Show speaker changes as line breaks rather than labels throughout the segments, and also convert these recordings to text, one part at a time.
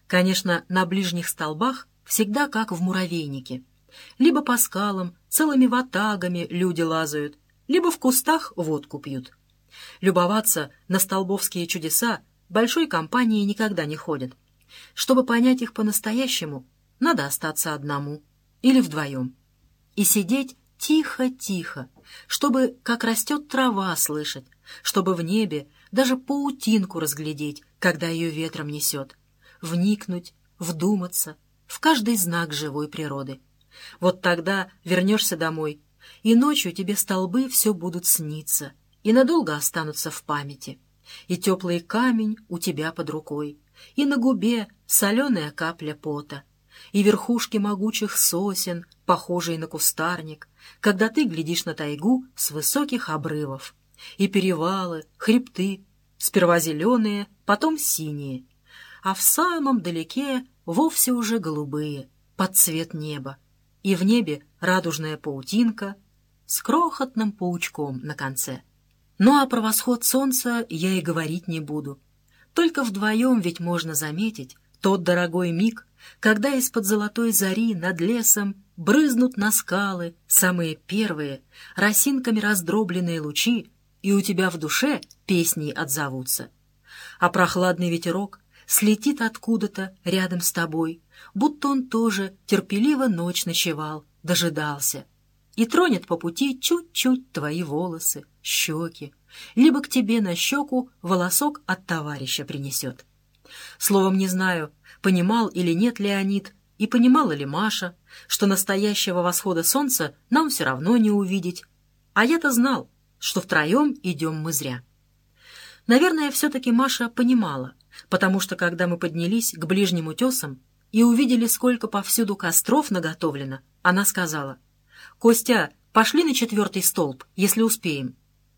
Конечно, на ближних столбах всегда как в муравейнике. Либо по скалам целыми ватагами люди лазают, либо в кустах водку пьют. Любоваться на столбовские чудеса большой компанией никогда не ходят. Чтобы понять их по-настоящему, надо остаться одному или вдвоем. И сидеть тихо-тихо, чтобы, как растет трава, слышать, чтобы в небе даже паутинку разглядеть, когда ее ветром несет, вникнуть, вдуматься в каждый знак живой природы. Вот тогда вернешься домой, и ночью тебе столбы все будут сниться, и надолго останутся в памяти. И теплый камень у тебя под рукой, и на губе соленая капля пота, и верхушки могучих сосен, похожие на кустарник, когда ты глядишь на тайгу с высоких обрывов, и перевалы, хребты, сперва зеленые, потом синие, а в самом далеке вовсе уже голубые, под цвет неба, и в небе радужная паутинка с крохотным паучком на конце. Ну а про восход солнца я и говорить не буду. Только вдвоем ведь можно заметить тот дорогой миг, когда из-под золотой зари над лесом брызнут на скалы самые первые, росинками раздробленные лучи, и у тебя в душе песней отзовутся. А прохладный ветерок слетит откуда-то рядом с тобой, будто он тоже терпеливо ночь ночевал, дожидался, и тронет по пути чуть-чуть твои волосы, щеки, либо к тебе на щеку волосок от товарища принесет. Словом, не знаю, понимал или нет Леонид, и понимала ли Маша, что настоящего восхода солнца нам все равно не увидеть, а я-то знал, что втроем идем мы зря. Наверное, все-таки Маша понимала, потому что, когда мы поднялись к ближним утесам и увидели, сколько повсюду костров наготовлено, она сказала: «Костя, пошли на 4-й столб, если успеем».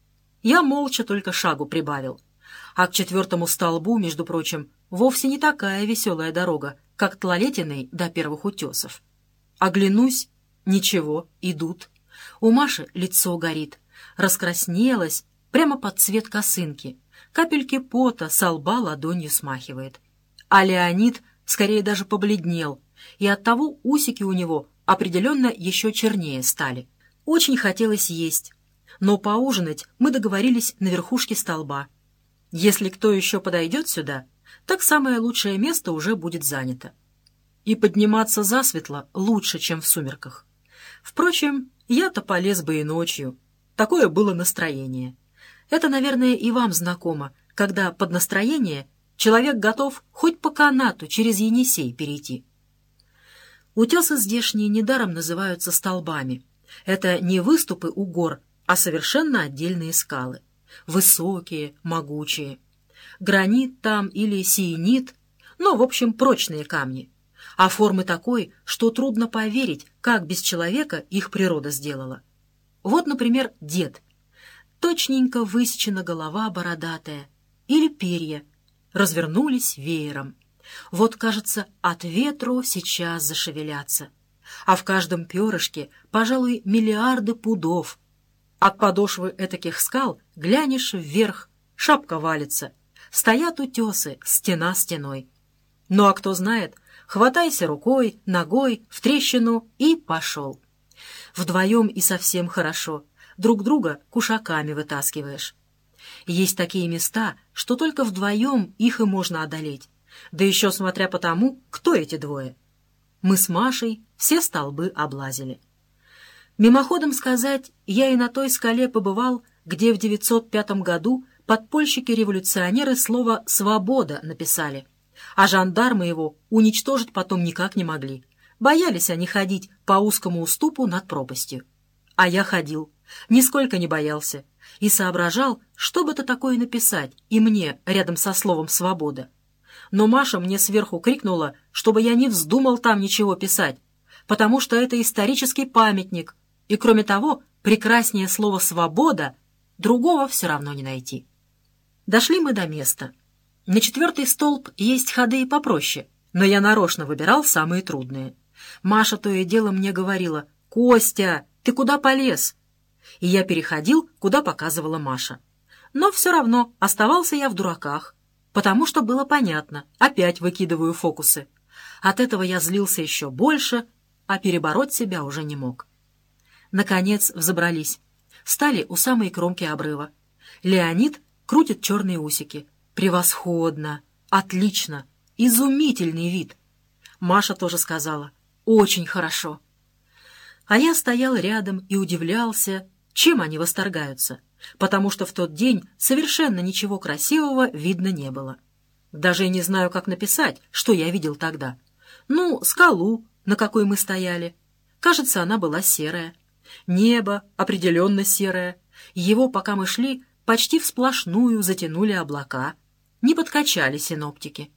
Я молча только шагу прибавил. А к 4-му столбу, между прочим, вовсе не такая веселая дорога, как от Лолетиной до первых утесов. Оглянусь — ничего, идут. У Маши лицо горит, раскраснелось, прямо под цвет косынки, капельки пота со лба ладонью смахивает. А Леонид скорее даже побледнел, и оттого усики у него определенно еще чернее стали. Очень хотелось есть, но поужинать мы договорились на верхушке столба. Если кто еще подойдет сюда, так самое лучшее место уже будет занято. И подниматься засветло лучше, чем в сумерках. Впрочем, я-то полез бы и ночью. Такое было настроение. Это, наверное, и вам знакомо, когда под настроение человек готов хоть по канату через Енисей перейти. Утесы здешние недаром называются столбами. Это не выступы у гор, а совершенно отдельные скалы. Высокие, могучие. Гранит там или сиенит, но, в общем, прочные камни. А формы такой, что трудно поверить, как без человека их природа сделала. Вот, например, дед. Точненько высечена голова бородатая. Или перья. Развернулись веером. Вот, кажется, от ветру сейчас зашевелятся. А в каждом перышке, пожалуй, миллиарды пудов. От подошвы этаких скал глянешь вверх, шапка валится. Стоят утесы, стена стеной. Ну а кто знает, хватайся рукой, ногой в трещину и пошел. Вдвоем и совсем хорошо, друг друга кушаками вытаскиваешь. Есть такие места, что только вдвоем их и можно одолеть, да еще смотря по тому, кто эти двое. Мы с Машей все столбы облазили. Мимоходом сказать, я и на той скале побывал, где в 905 году подпольщики-революционеры слово «свобода» написали, а жандармы его уничтожить потом никак не могли. Боялись они ходить по узкому уступу над пропастью. А я ходил, нисколько не боялся, и соображал, что бы это такое написать и мне рядом со словом «свобода». Но Маша мне сверху крикнула, чтобы я не вздумал там ничего писать, потому что это исторический памятник, и, кроме того, прекраснее слова «свобода» другого все равно не найти. Дошли мы до места. На 4-й столб есть ходы и попроще, но я нарочно выбирал самые трудные. Маша то и дело мне говорила: «Костя, ты куда полез?» И я переходил, куда показывала Маша. Но все равно оставался я в дураках. потому что было понятно, опять выкидываю фокусы. От этого я злился еще больше, а перебороть себя уже не мог. Наконец взобрались. Стали у самой кромки обрыва. Леонид крутит черные усики. Превосходно! Отлично! Изумительный вид! Маша тоже сказала: «Очень хорошо». А я стоял рядом и удивлялся, чем они восторгаются, потому что в тот день совершенно ничего красивого видно не было. Даже и не знаю, как написать, что я видел тогда. Ну, скалу, на какой мы стояли. Кажется, она была серая. Небо определенно серое. Его, пока мы шли, почти всплошную затянули облака. Не подкачали синоптики.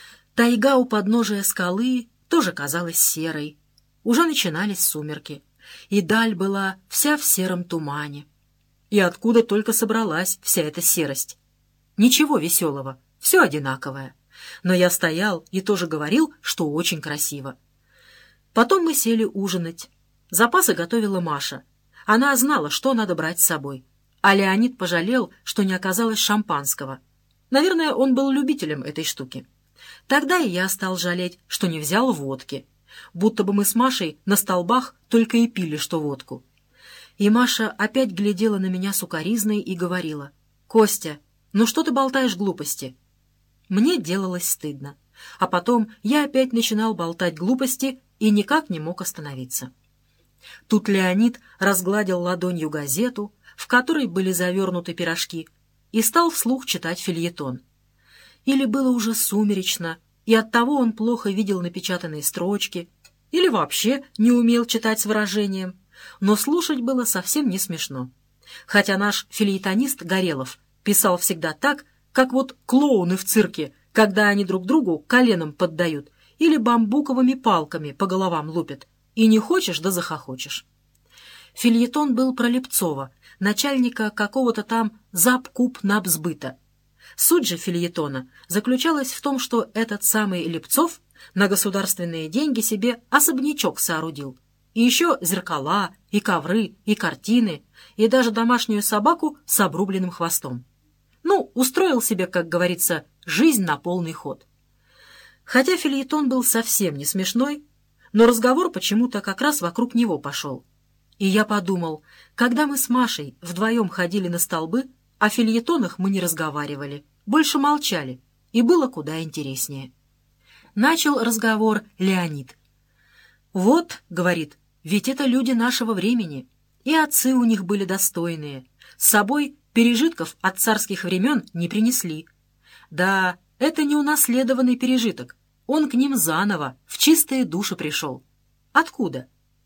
Тайга у подножия скалы тоже казалась серой. Уже начинались сумерки, и даль была вся в сером тумане. И откуда только собралась вся эта серость? Ничего веселого, все одинаковое. Но я стоял и тоже говорил, что очень красиво. Потом мы сели ужинать. Запасы готовила Маша. Она знала, что надо брать с собой. А Леонид пожалел, что не оказалось шампанского. Наверное, он был любителем этой штуки. Тогда и я стал жалеть, что не взял водки. Будто бы мы с Машей на столбах только и пили что водку. И Маша опять глядела на меня сукоризной и говорила: «Костя, ну что ты болтаешь глупости?» Мне делалось стыдно. А потом я опять начинал болтать глупости и никак не мог остановиться. Тут Леонид разгладил ладонью газету, в которой были завернуты пирожки, и стал вслух читать фельетон. Или было уже сумеречно, и оттого он плохо видел напечатанные строчки, или вообще не умел читать с выражением, но слушать было совсем не смешно. Хотя наш фельетонист Горелов писал всегда так, как вот клоуны в цирке, когда они друг другу коленом поддают или бамбуковыми палками по головам лупят, и не хочешь, да захохочешь. Фельетон был про Лепцова, начальника какого-то там Запкупнабсбыта. Суть же фельетона заключалась в том, что этот самый Лепцов на государственные деньги себе особнячок соорудил. И еще зеркала, и ковры, и картины, и даже домашнюю собаку с обрубленным хвостом. Ну, устроил себе, как говорится, жизнь на полный ход. Хотя фельетон был совсем не смешной, но разговор почему-то как раз вокруг него пошел. И я подумал, когда мы с Машей вдвоем ходили на столбы, о фельетонах мы не разговаривали, больше молчали, и было куда интереснее. Начал разговор Леонид. «Вот, — говорит, — ведь это люди нашего времени, и отцы у них были достойные, с собой пережитков от царских времен не принесли. Да, это не унаследованный пережиток, он к ним заново, в чистые души пришел. Откуда?»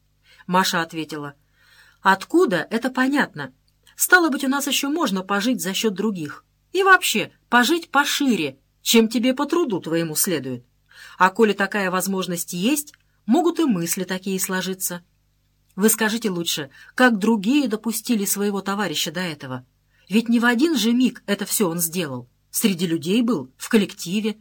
Маша ответила: «Откуда, это понятно. Стало быть, у нас еще можно пожить за счет других. И вообще, пожить пошире, чем тебе по труду твоему следует. А коли такая возможность есть, могут и мысли такие сложиться. Вы скажите лучше, как другие допустили своего товарища до этого? Ведь не в один же миг это все он сделал. Среди людей был, в коллективе».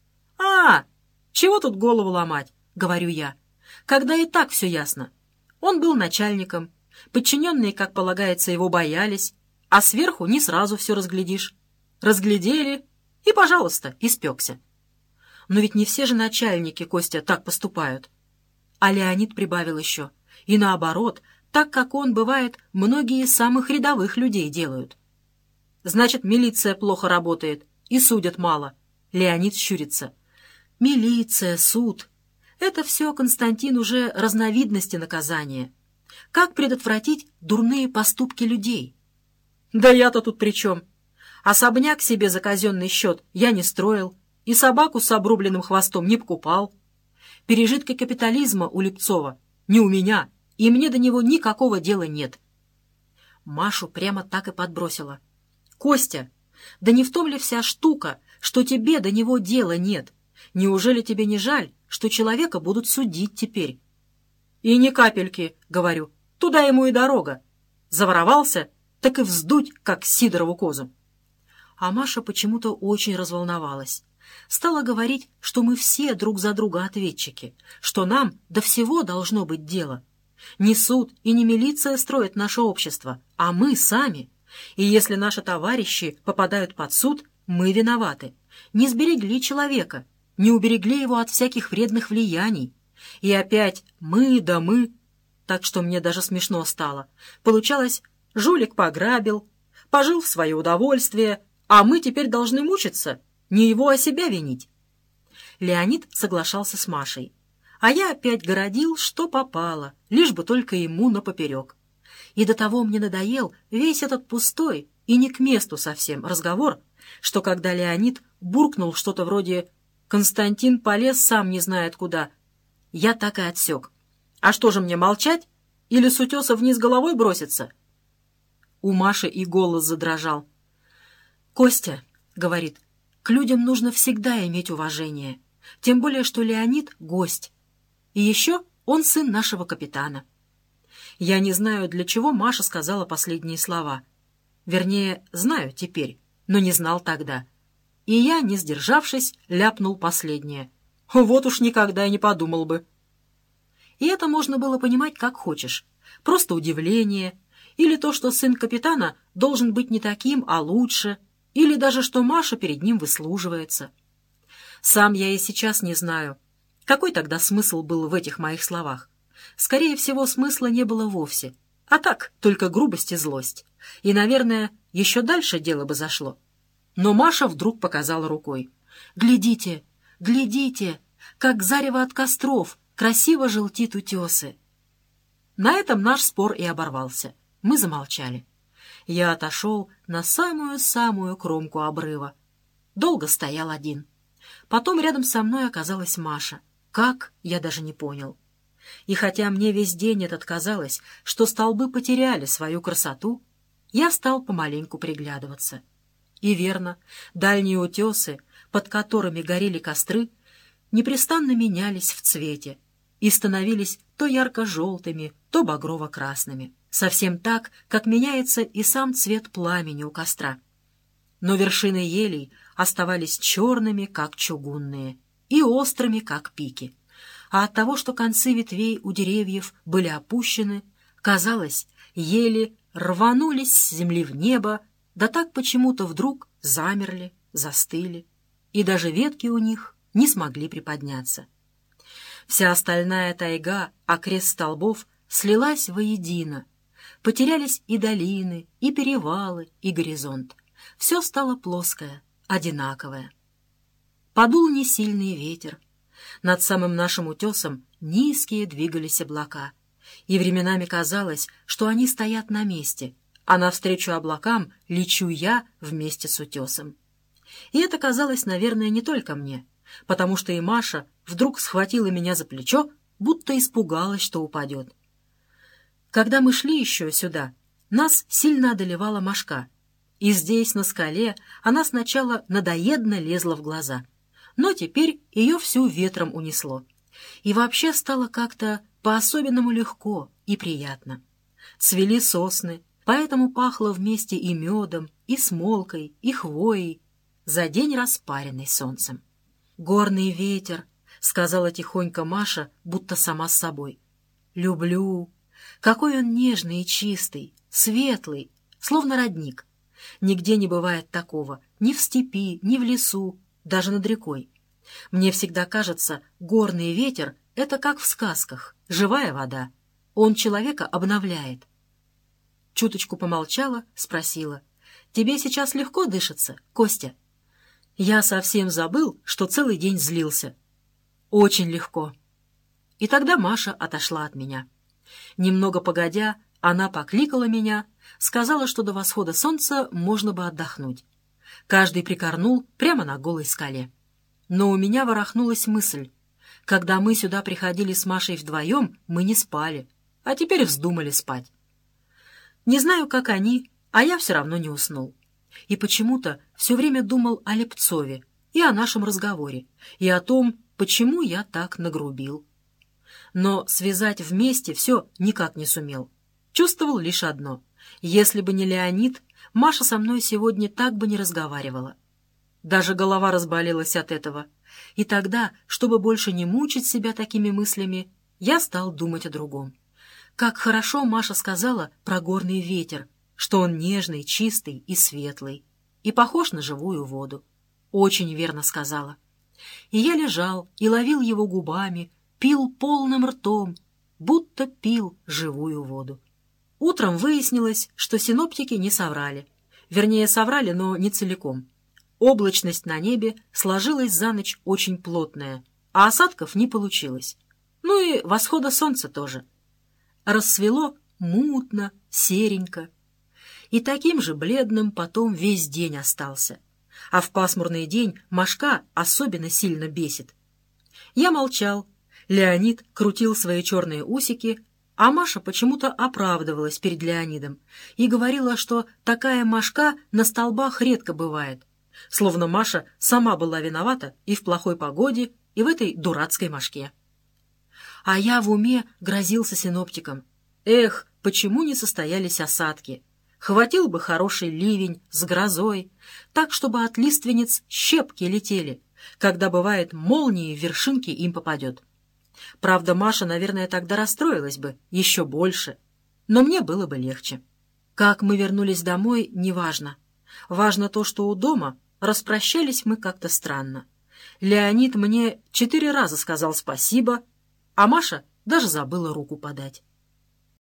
«А, чего тут голову ломать?» — говорю я. «Когда и так все ясно. Он был начальником, подчиненные, как полагается, его боялись, а сверху не сразу все разглядишь. Разглядели и, пожалуйста, испекся. Но ведь не все же начальники, Костя, так поступают». А Леонид прибавил еще: «И наоборот, так как он, бывает, многие из самых рядовых людей делают». «Значит, милиция плохо работает и судят мало». Леонид щурится. «Милиция, суд — это все, Константин, уже разновидности наказания. Как предотвратить дурные поступки людей?» «Да я-то тут при чем? Особняк себе за казенный счет я не строил и собаку с обрубленным хвостом не покупал. Пережитки капитализма у Лепцова не у меня, и мне до него никакого дела нет». Машу прямо так и подбросила. «Костя, да не в том ли вся штука, что тебе до него дела нет? Неужели тебе не жаль, что человека будут судить теперь?» «И ни капельки, — говорю, — туда ему и дорога. Заворовался, так и вздуть, как Сидорову козу». А Маша почему-то очень разволновалась. Стала говорить, что мы все друг за друга ответчики, что нам до всего должно быть дело. Не суд и не милиция строят наше общество, а мы сами. И если наши товарищи попадают под суд, мы виноваты. не сберегли человека, не уберегли его от всяких вредных влияний. И опять мы да мы, так что мне даже смешно стало. Получалось, жулик пограбил, пожил в свое удовольствие, а мы теперь должны мучиться, не его, а себя винить. Леонид соглашался с Машей, а я опять городил, что попало, лишь бы только ему напоперек. И до того мне надоел весь этот пустой и не к месту совсем разговор, что когда Леонид буркнул что-то вроде «Константин полез сам не знает куда», я так и отсек. А что же мне, молчать? Или с утеса вниз головой броситься? У Маши и голос задрожал. «Костя, — говорит, — к людям нужно всегда иметь уважение, тем более что Леонид — гость. И еще он сын нашего капитана». Я не знаю, для чего Маша сказала последние слова. Вернее, знаю теперь, но не знал тогда. И я, не сдержавшись, ляпнул последнее. Вот уж никогда и не подумал бы. И это можно было понимать как хочешь. Просто удивление, или то, что сын капитана должен быть не таким, а лучше, или даже что Маша перед ним выслуживается. Сам я и сейчас не знаю, какой тогда смысл был в этих моих словах. Скорее всего, смысла не было вовсе, а так, только грубость и злость. И, наверное, еще дальше дело бы зашло. Но Маша вдруг показала рукой. «Глядите, глядите, как зарево от костров красиво желтит утесы». На этом наш спор и оборвался. Мы замолчали. Я отошел на самую-самую кромку обрыва. Долго стоял один. Потом рядом со мной оказалась Маша. Как, я даже не понял. И хотя мне весь день этот казалось, что столбы потеряли свою красоту, я стал помаленьку приглядываться. И верно, дальние утесы, под которыми горели костры, непрестанно менялись в цвете и становились то ярко-желтыми, то багрово-красными, совсем так, как меняется и сам цвет пламени у костра. Но вершины елей оставались черными, как чугунные, и острыми, как пики. А от того, что концы ветвей у деревьев были опущены, казалось, ели рванулись с земли в небо, да так почему-то вдруг замерли, застыли, и даже ветки у них не смогли приподняться. Вся остальная тайга, окрест столбов, слилась воедино. Потерялись и долины, и перевалы, и горизонт. Все стало плоское, одинаковое. Подул несильный ветер. Над самым нашим утесом низкие двигались облака, и временами казалось, что они стоят на месте, а навстречу облакам лечу я вместе с утесом. И это казалось, наверное, не только мне, потому что и Маша вдруг схватила меня за плечо, будто испугалась, что упадет. Когда мы шли еще сюда, нас сильно одолевала мошка, и здесь, на скале, она сначала надоедно лезла в глаза, но теперь ее всю ветром унесло, и вообще стало как-то по-особенному легко и приятно. Цвели сосны, поэтому пахло вместе и медом, и смолкой, и хвоей, за день распаренный солнцем. «Горный ветер», — сказала тихонько Маша, будто сама с собой. «Люблю. Какой он нежный и чистый, светлый, словно родник. Нигде не бывает такого, ни в степи, ни в лесу, даже над рекой. Мне всегда кажется, горный ветер — это как в сказках, живая вода. Он человека обновляет». Чуточку помолчала, спросила: «Тебе сейчас легко дышится, Костя?» Я совсем забыл, что целый день злился. «Очень легко». И тогда Маша отошла от меня. Немного погодя, она покликала меня, сказала, что до восхода солнца можно бы отдохнуть. Каждый прикорнул прямо на голой скале. Но у меня ворохнулась мысль. Когда мы сюда приходили с Машей вдвоем, мы не спали, а теперь вздумали спать. Не знаю, как они, а я все равно не уснул. И почему-то все время думал о Лепцове и о нашем разговоре, и о том, почему я так нагрубил. Но связать вместе все никак не сумел. Чувствовал лишь одно: если бы не Леонид, Маша со мной сегодня так бы не разговаривала. Даже голова разболелась от этого. И тогда, чтобы больше не мучить себя такими мыслями, я стал думать о другом. Как хорошо Маша сказала про горный ветер, что он нежный, чистый и светлый, и похож на живую воду. очень верно сказала. И я лежал и ловил его губами, пил полным ртом, будто пил живую воду. Утром выяснилось, что синоптики не соврали. Вернее, соврали, но не целиком. Облачность на небе сложилась за ночь очень плотная, а осадков не получилось. Ну и восхода солнца тоже. Рассвело мутно, серенько. И таким же бледным потом весь день остался. А в пасмурный день мошка особенно сильно бесит. Я молчал. Леонид крутил свои черные усики, а Маша почему-то оправдывалась перед Леонидом и говорила, что такая мошка на столбах редко бывает, словно Маша сама была виновата и в плохой погоде, и в этой дурацкой мошке. А я в уме грозился синоптиком. Эх, почему не состоялись осадки? Хватил бы хороший ливень с грозой, так, чтобы от лиственниц щепки летели, когда, бывает, молнии в вершинки им попадет. Правда, Маша, наверное, тогда расстроилась бы еще больше, но мне было бы легче. Как мы вернулись домой, неважно. Важно то, что у дома распрощались мы как-то странно. Леонид мне 4 раза сказал спасибо, а Маша даже забыла руку подать.